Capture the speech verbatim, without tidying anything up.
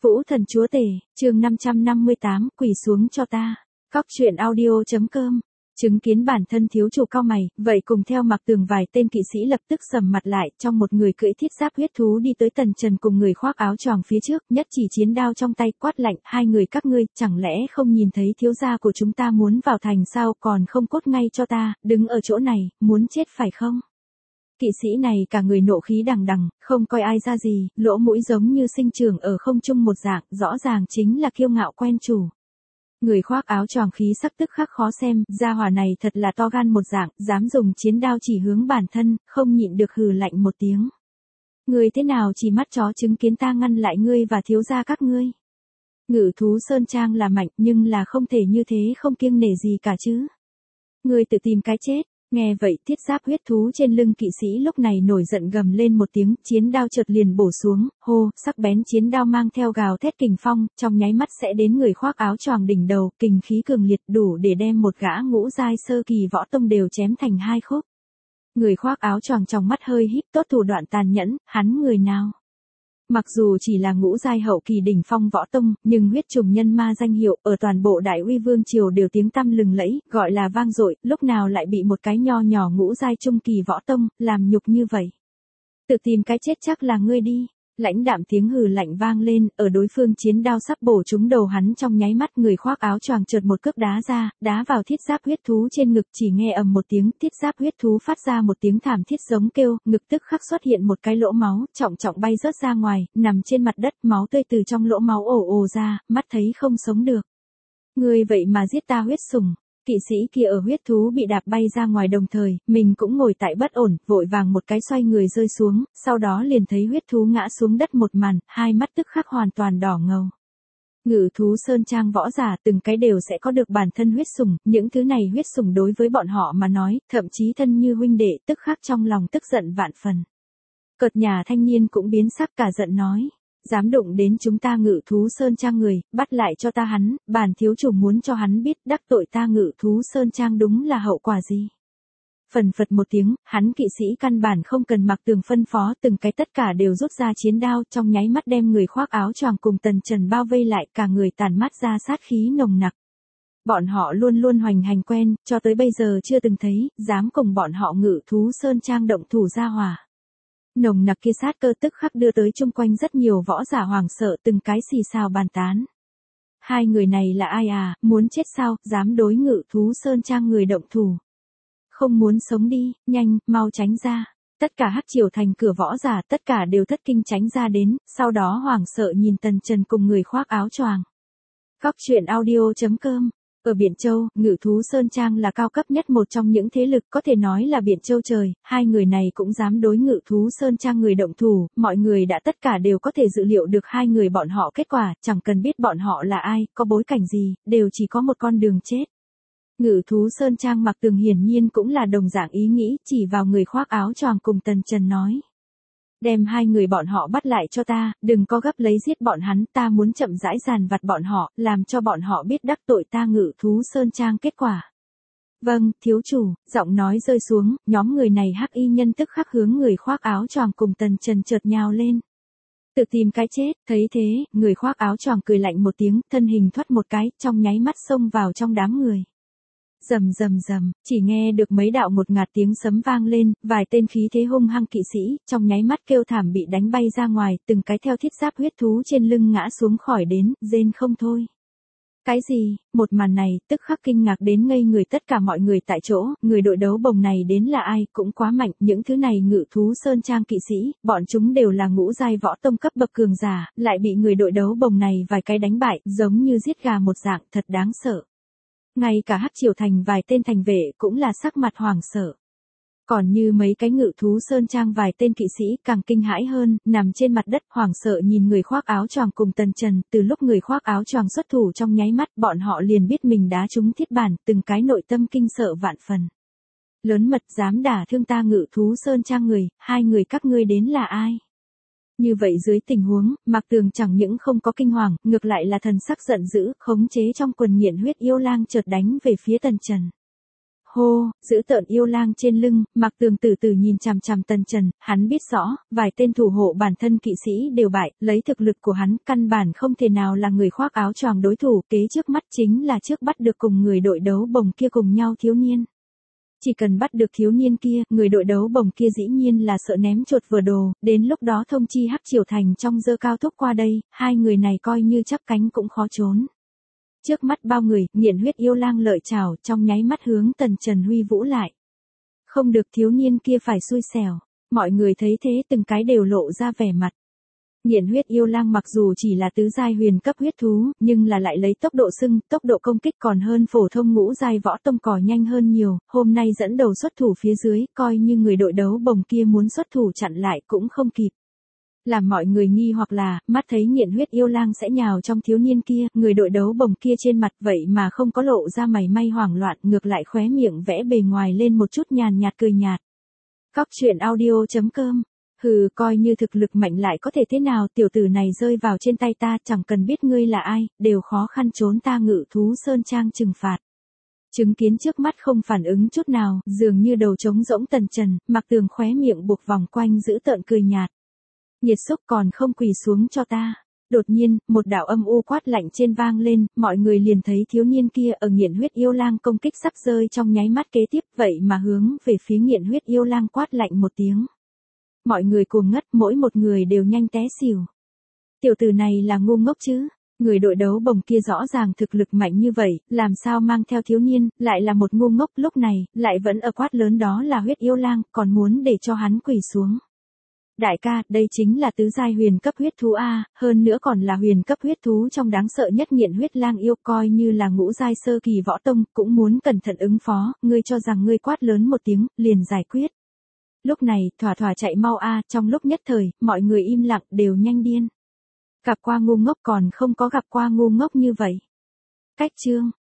Vũ Thần Chúa Tể, chương năm trăm năm mươi tám, quỳ xuống cho ta. Cóc truyện audio.com. Chứng kiến bản thân thiếu chủ cau mày, vậy cùng theo Mặc Tường vài tên kỵ sĩ lập tức sầm mặt lại, trong một người cưỡi thiết giáp huyết thú đi tới Tần Trần cùng người khoác áo choàng phía trước, nhất chỉ chiến đao trong tay, quát lạnh, hai người các ngươi, chẳng lẽ không nhìn thấy thiếu gia của chúng ta muốn vào thành sao, còn không cốt ngay cho ta, đứng ở chỗ này, muốn chết phải không? Kỵ sĩ này cả người nộ khí đằng đằng, không coi ai ra gì, lỗ mũi giống như sinh trưởng ở không trung một dạng, rõ ràng chính là kiêu ngạo quen chủ. Người khoác áo choàng khí sắc tức khắc khó xem, gia hỏa này thật là to gan một dạng, dám dùng chiến đao chỉ hướng bản thân, không nhịn được hừ lạnh một tiếng. Người thế nào chỉ mắt chó chứng kiến ta ngăn lại ngươi và thiếu gia các ngươi. Ngự thú sơn trang là mạnh, nhưng là không thể như thế không kiêng nể gì cả chứ. Ngươi tự tìm cái chết. Nghe vậy thiết giáp huyết thú trên lưng kỵ sĩ lúc này nổi giận gầm lên một tiếng, chiến đao chợt liền bổ xuống, hô, sắc bén chiến đao mang theo gào thét kình phong, trong nháy mắt sẽ đến người khoác áo choàng đỉnh đầu, kình khí cường liệt đủ để đem một gã ngũ giai sơ kỳ võ tông đều chém thành hai khúc. Người khoác áo choàng trong mắt hơi híp, tốt thủ đoạn tàn nhẫn, hắn người nào? Mặc dù chỉ là ngũ giai hậu kỳ đỉnh phong võ tông, nhưng huyết trùng nhân ma danh hiệu ở toàn bộ Đại Uy Vương triều đều tiếng tăm lừng lẫy, gọi là vang dội, lúc nào lại bị một cái nho nhỏ ngũ giai trung kỳ võ tông làm nhục như vậy. Tự tìm cái chết chắc là ngươi đi. Lãnh đạm tiếng hừ lạnh vang lên, ở đối phương chiến đao sắp bổ trúng đầu hắn trong nháy mắt, người khoác áo choàng chợt một cước đá ra, đá vào thiết giáp huyết thú trên ngực, chỉ nghe ầm một tiếng, thiết giáp huyết thú phát ra một tiếng thảm thiết giống kêu, ngực tức khắc xuất hiện một cái lỗ máu, trọng trọng bay rớt ra ngoài, nằm trên mặt đất, máu tươi từ trong lỗ máu ồ ồ ra, mắt thấy không sống được. Người vậy mà giết ta huyết sủng. Kỵ sĩ kia ở huyết thú bị đạp bay ra ngoài đồng thời, mình cũng ngồi tại bất ổn, vội vàng một cái xoay người rơi xuống, sau đó liền thấy huyết thú ngã xuống đất một màn, hai mắt tức khắc hoàn toàn đỏ ngầu. Ngự thú sơn trang võ giả từng cái đều sẽ có được bản thân huyết sủng, những thứ này huyết sủng đối với bọn họ mà nói, thậm chí thân như huynh đệ, tức khắc trong lòng tức giận vạn phần. Cợt nhà thanh niên cũng biến sắc cả giận nói. Dám đụng đến chúng ta ngự thú sơn trang người, bắt lại cho ta hắn, bản thiếu chủ muốn cho hắn biết đắc tội ta ngự thú sơn trang đúng là hậu quả gì. Phần phật một tiếng, hắn kỵ sĩ căn bản không cần Mặc Tường phân phó, từng cái tất cả đều rút ra chiến đao, trong nháy mắt đem người khoác áo choàng cùng Tần Trần bao vây lại, cả người tàn mắt ra sát khí nồng nặc. Bọn họ luôn luôn hoành hành quen, cho tới bây giờ chưa từng thấy, dám cùng bọn họ ngự thú sơn trang động thủ ra hòa. Nồng nặc kia sát cơ tức khắc đưa tới chung quanh rất nhiều võ giả hoàng sợ, từng cái xì xào bàn tán. Hai người này là ai à, muốn chết sao, dám đối ngự thú sơn trang người động thủ. Không muốn sống đi, nhanh, mau tránh ra. Tất cả Hắc Triều thành cửa võ giả tất cả đều thất kinh tránh ra đến, sau đó hoàng sợ nhìn Tần Trần cùng người khoác áo choàng. Cóc truyện audio.com. Ở Biển Châu, Ngự thú Sơn Trang là cao cấp nhất một trong những thế lực có thể nói là Biển Châu trời, hai người này cũng dám đối Ngự thú Sơn Trang người động thủ, mọi người đã tất cả đều có thể dự liệu được hai người bọn họ kết quả, chẳng cần biết bọn họ là ai, có bối cảnh gì, đều chỉ có một con đường chết. Ngự thú Sơn Trang Mặc Tường hiển nhiên cũng là đồng dạng ý nghĩ, chỉ vào người khoác áo choàng cùng Tần Trần nói. Đem hai người bọn họ bắt lại cho ta, đừng có gấp lấy giết bọn hắn, ta muốn chậm rãi giàn vặt bọn họ, làm cho bọn họ biết đắc tội ta ngự thú sơn trang kết quả. Vâng, thiếu chủ, giọng nói rơi xuống, nhóm người này hắc y nhân tức khắc hướng người khoác áo choàng cùng Tần Trần chợt nhào lên. Tự tìm cái chết, thấy thế, người khoác áo choàng cười lạnh một tiếng, thân hình thoát một cái, trong nháy mắt xông vào trong đám người. Rầm rầm rầm, chỉ nghe được mấy đạo một ngạt tiếng sấm vang lên, vài tên khí thế hung hăng kỵ sĩ, trong nháy mắt kêu thảm bị đánh bay ra ngoài, từng cái theo thiết giáp huyết thú trên lưng ngã xuống khỏi đến, rên không thôi. Cái gì, một màn này, tức khắc kinh ngạc đến ngây người tất cả mọi người tại chỗ, người đội đấu bồng này đến là ai, cũng quá mạnh, những thứ này ngự thú sơn trang kỵ sĩ, bọn chúng đều là ngũ giai võ tông cấp bậc cường giả, lại bị người đội đấu bồng này vài cái đánh bại, giống như giết gà một dạng, thật đáng sợ. Ngay cả Hắc Triều thành vài tên thành vệ cũng là sắc mặt hoảng sợ. Còn như mấy cái ngự thú sơn trang vài tên kỵ sĩ càng kinh hãi hơn, nằm trên mặt đất hoảng sợ nhìn người khoác áo choàng cùng Tần Trần, từ lúc người khoác áo choàng xuất thủ trong nháy mắt, bọn họ liền biết mình đá trúng thiết bản, từng cái nội tâm kinh sợ vạn phần. Lớn mật dám đả thương ta ngự thú sơn trang người, hai người các ngươi đến là ai? Như vậy dưới tình huống, Mặc Tường chẳng những không có kinh hoàng, ngược lại là thần sắc giận dữ, khống chế trong quần nghiện huyết yêu lang chợt đánh về phía Tần Trần. Hô, giữ tợn yêu lang trên lưng, Mạc Tường từ từ nhìn chằm chằm Tần Trần, hắn biết rõ, vài tên thủ hộ bản thân kỵ sĩ đều bại, lấy thực lực của hắn, căn bản không thể nào là người khoác áo choàng đối thủ, kế trước mắt chính là trước bắt được cùng người đội đấu bồng kia cùng nhau thiếu niên. Chỉ cần bắt được thiếu niên kia, người đội đấu bồng kia dĩ nhiên là sợ ném chuột vừa đồ, đến lúc đó thông chi Hắc Triều Thành trong dơ cao thúc qua đây, hai người này coi như chắp cánh cũng khó trốn. Trước mắt bao người, nghiện huyết yêu lang lợi chảo, trong nháy mắt hướng Tần Trần huy vũ lại. Không được, thiếu niên kia phải xui xẻo. Mọi người thấy thế từng cái đều lộ ra vẻ mặt. Nghiện huyết yêu lang mặc dù chỉ là tứ giai huyền cấp huyết thú, nhưng là lại lấy tốc độ xưng, tốc độ công kích còn hơn phổ thông ngũ giai võ tông cỏ nhanh hơn nhiều, hôm nay dẫn đầu xuất thủ phía dưới, coi như người đội đấu bồng kia muốn xuất thủ chặn lại cũng không kịp. Làm mọi người nghi hoặc là, mắt thấy nghiện huyết yêu lang sẽ nhào trong thiếu niên kia, người đội đấu bồng kia trên mặt vậy mà không có lộ ra mày may hoảng loạn, ngược lại khóe miệng vẽ bề ngoài lên một chút nhàn nhạt cười nhạt. Cóc truyện audio chấm com. Hừ, coi như thực lực mạnh lại có thể thế nào, tiểu tử này rơi vào trên tay ta, chẳng cần biết ngươi là ai, đều khó khăn trốn ta Ngự Thú Sơn Trang trừng phạt. Chứng kiến trước mắt không phản ứng chút nào, dường như đầu trống rỗng Tần Trần, Mạc Tường khóe miệng buộc vòng quanh giữ tợn cười nhạt. Nhiệt xúc, còn không quỳ xuống cho ta. Đột nhiên, một đạo âm u quát lạnh trên vang lên, mọi người liền thấy thiếu niên kia ở nghiện huyết yêu lang công kích sắp rơi trong nháy mắt kế tiếp, vậy mà hướng về phía nghiện huyết yêu lang quát lạnh một tiếng. Mọi người cuồng ngất, mỗi một người đều nhanh té xỉu. Tiểu tử này là ngu ngốc chứ? Người đội đấu bồng kia rõ ràng thực lực mạnh như vậy, làm sao mang theo thiếu niên, lại là một ngu ngốc, lúc này, lại vẫn ở quát lớn đó là huyết yêu lang, còn muốn để cho hắn quỳ xuống. Đại ca, đây chính là tứ giai huyền cấp huyết thú A, hơn nữa còn là huyền cấp huyết thú trong đáng sợ nhất nghiện huyết lang yêu, coi như là ngũ giai sơ kỳ võ tông, cũng muốn cẩn thận ứng phó, ngươi cho rằng ngươi quát lớn một tiếng, liền giải quyết. Lúc này, thỏa thỏa chạy mau A, trong lúc nhất thời, mọi người im lặng đều nhanh điên. Gặp qua ngu ngốc còn không có gặp qua ngu ngốc như vậy. Cách chương.